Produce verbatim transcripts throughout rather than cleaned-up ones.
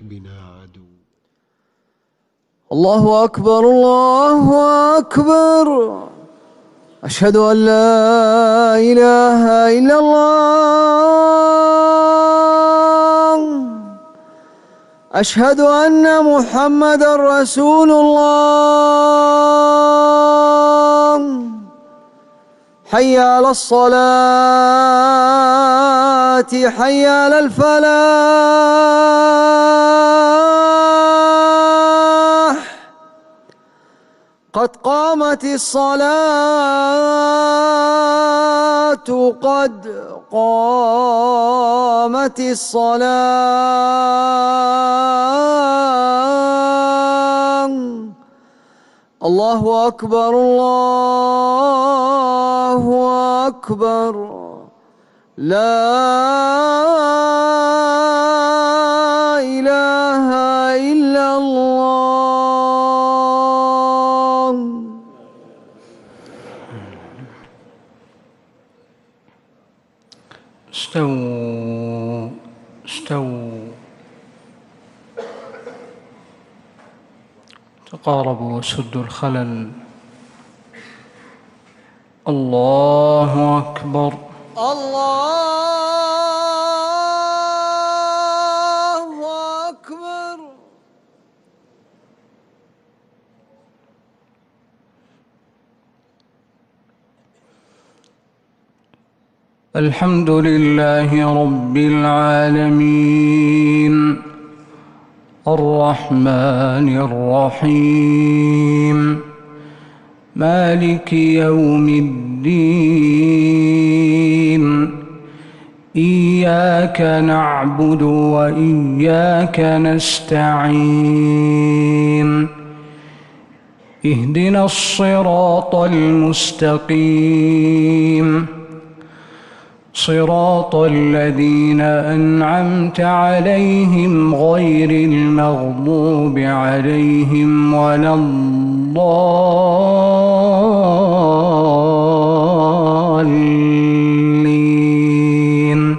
بنا عدو. الله أكبر الله أكبر. أشهد أن لا إله إلا الله. أشهد أن محمدًا رسول الله. حي على الصلاة حي على الفلاح. قد قامت الصلاة قد قامت الصلاة. الله أكبر الله أكبر. لا إله إلا الله. استووا استووا تقاربوا وسدوا الخلل. الله أكبر. الله أكبر. الحمد لله رب العالمين الرحمن الرحيم مالك يوم الدين. إياك نعبد وإياك نستعين. اهدنا الصراط المستقيم صراط الذين أنعمت عليهم غير المغضوب عليهم ولا الضالين.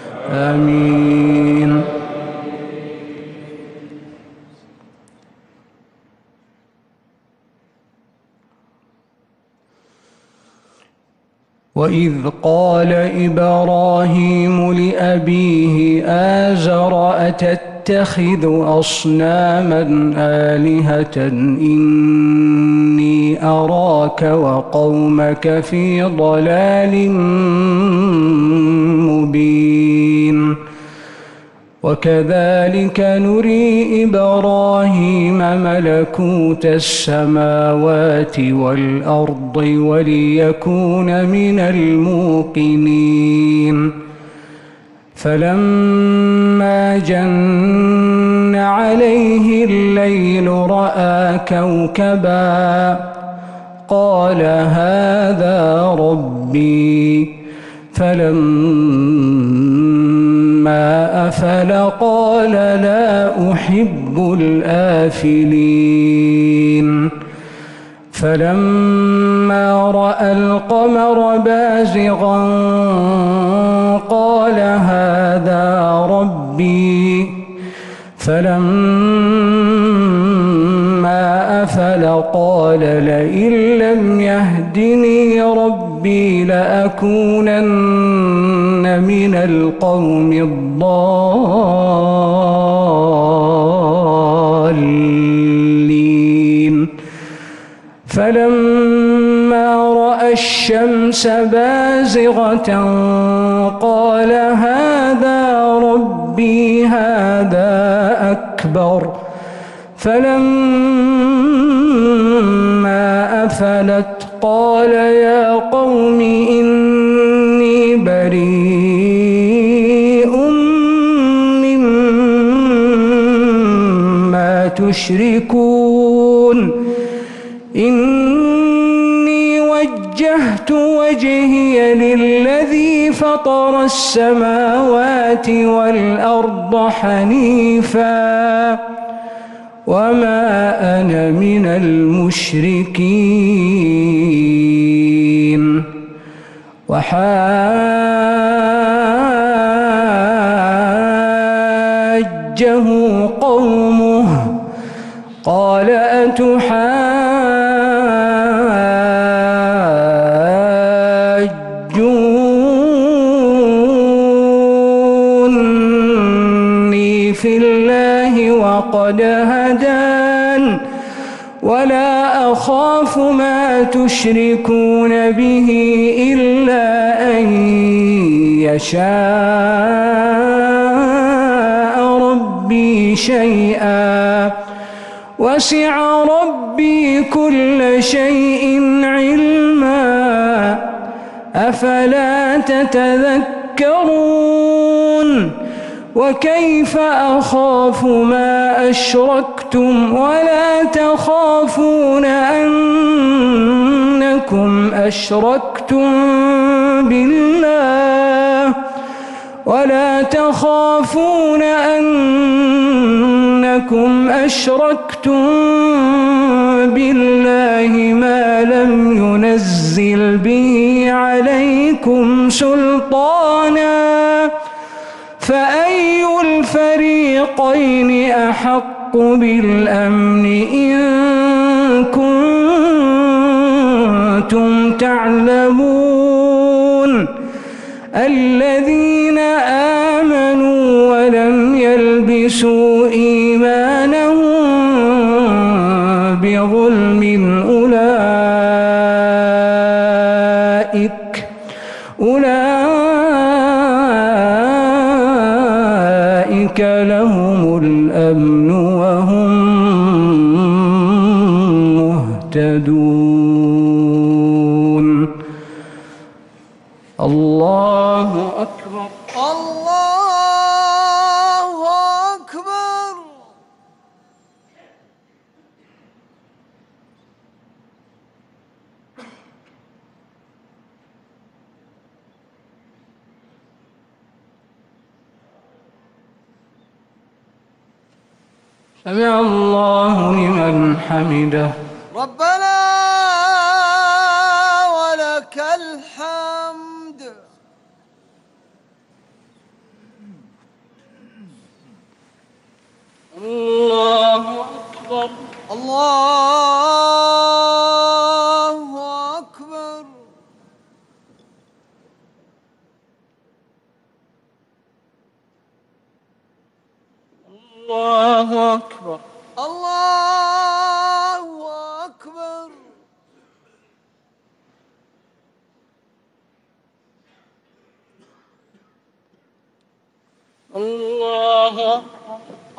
آمين. وإذ قال إبراهيم لأبيه آزر أتتخذ أصناما آلهة إني أراك وقومك في ضلال مبين. وكذلك نري إبراهيم ملكوت السماوات والأرض وليكون من الموقنين. فلما جن عليه الليل رأى كوكبا قال هذا ربي. فلما أفل قال لا أحب الآفلين. فلما رأى القمر بازغا قال هذا ربي. فلما أفل قال لئن لم يهدني ربي لأكونن من القوم الضالين. فلما رأى الشمس بازغة قال هذا ربي هذا أكبر. فلما أفلت قال يا قوم إني بريء مما تشركون. إني وجهت وجهي للذي فطر السماوات والأرض حنيفا وما أنا من المشركين. وحاجه قومه قال أتحاجوني في الله وقد هدان ولا أخاف ما تشركون به إلا أن يشاء ربي شيئا وسع ربي كل شيء علما أفلا تتذكرون وكيف أخاف ما أشركتم ولا تخافون أنكم أشركتم بالله ولا تخافون أنكم أشركتم بالله ما لم ينزل به عليكم سلطانا فأي الفريقين أحق بالأمن إن كنتم تعلمون الذين آمنوا ولم يلبسوا إيمانهم بظلم أولئك أولئك لهم الأمن وهم مهتدون. الله أكبر. الله أكبر. سمع الله لمن حمده. ربنا ولك الحمد. الله أكبر. الله أكبر. الله أكبر. الله أكبر. الله أكبر.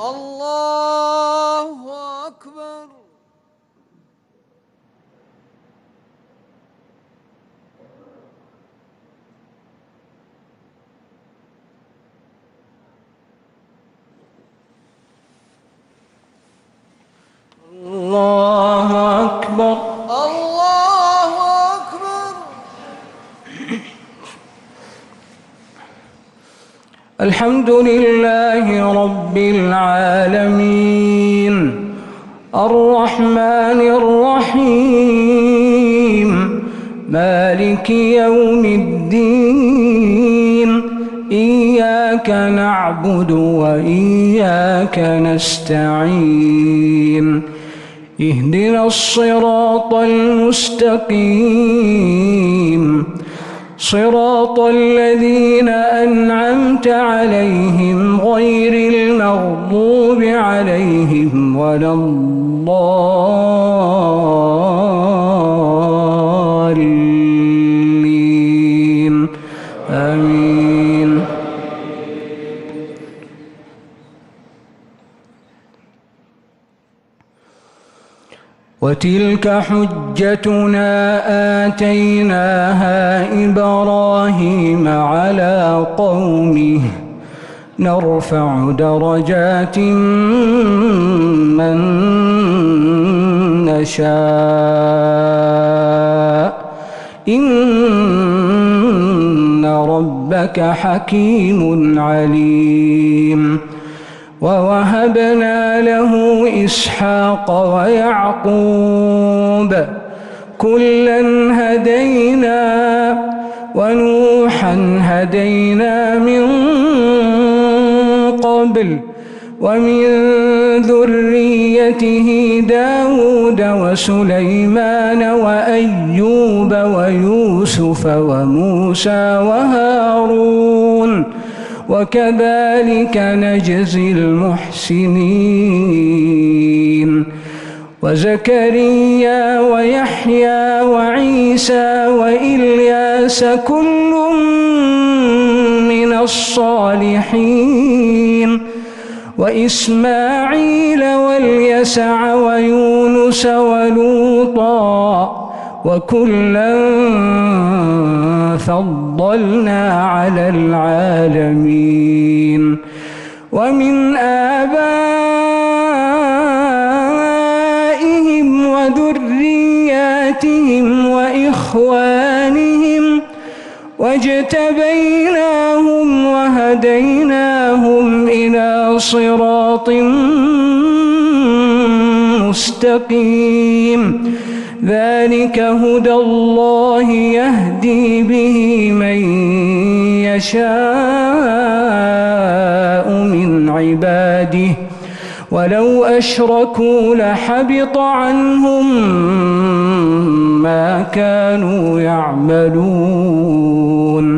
الله أكبر. الله أكبر. الله أكبر. الحمد لله رب العالمين الرحمن الرحيم مالك يوم الدين إياك نعبد وإياك نستعين اهدنا الصراط المستقيم صراط الذين أنعمت عليهم غير المغضوب عليهم ولا الضالين آمين. وتلك حجتنا آتيناها إبراهيم على قومه نرفع درجات من نشاء إن ربك حكيم عليم. ووهبنا له إسحاق ويعقوب كلا هدينا ونوحا هدينا من قبل ومن ذريته داود وسليمان وأيوب ويوسف وموسى وهارون وكذلك نجزي المحسنين وزكريا ويحيى وعيسى وإلياس كل من الصالحين وإسماعيل واليسع ويونس ولوطا وكلا فضلنا على العالمين ومن آبائهم وذرياتهم وإخوانهم واجتبيناهم وهديناهم إلى صراط مستقيم ذلك هدى الله يهدي به من يشاء من عباده ولو أشركوا لحبط عنهم ما كانوا يعملون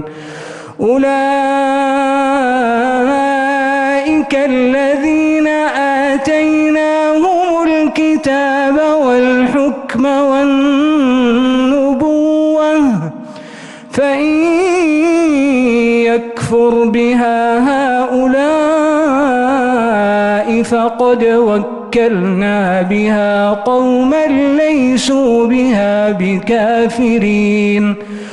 أولئك الذين آتيناهم الكتاب والحكم والنبوة فإن يكفر بها هؤلاء فقد وكلنا بها قوما ليسوا بها بكافرين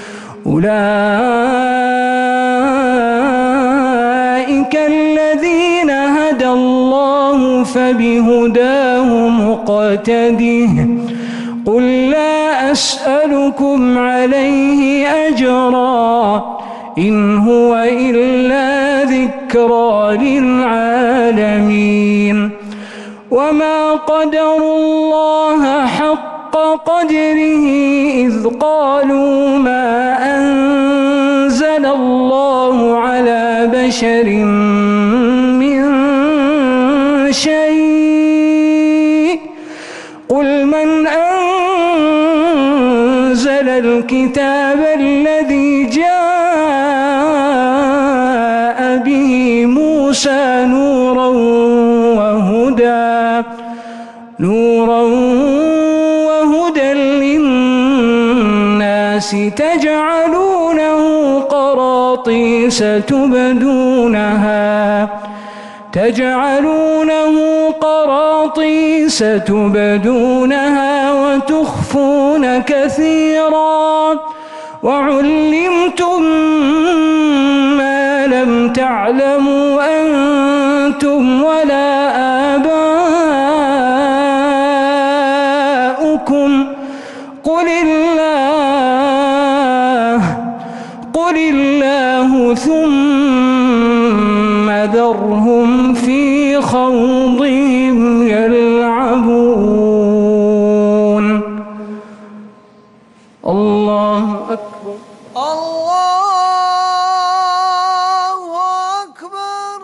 أولئك الذين هدى الله فبهداه مقتده قل لا أسألكم عليه أجرا إن هو إلا ذكرى للعالمين وما قدروا الله حق قدره إذ قالوا ما أنزل الله على بشر من شيء قل من أنزل الكتاب الذي جاء به موسى نورا وهدى نورا وهدى للناس تجعلونه قراطيس تبدونها تجعلونه قراطيس تبدونها وتخفون كثيرا وعلمتم ما لم تعلموا أنتم ولا آباؤكم قل الله قل الله ثم ذرهم في خوضهم يلعبون الله أكبر الله أكبر.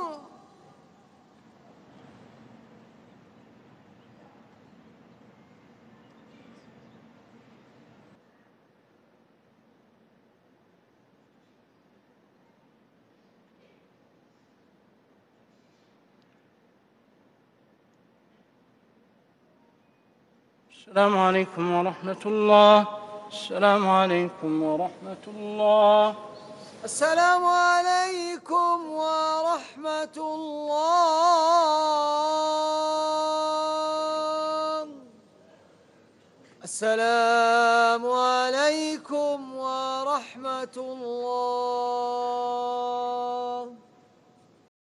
السلام عليكم ورحمة الله. السلام عليكم ورحمة الله. السلام عليكم ورحمة الله. السلام عليكم ورحمة الله.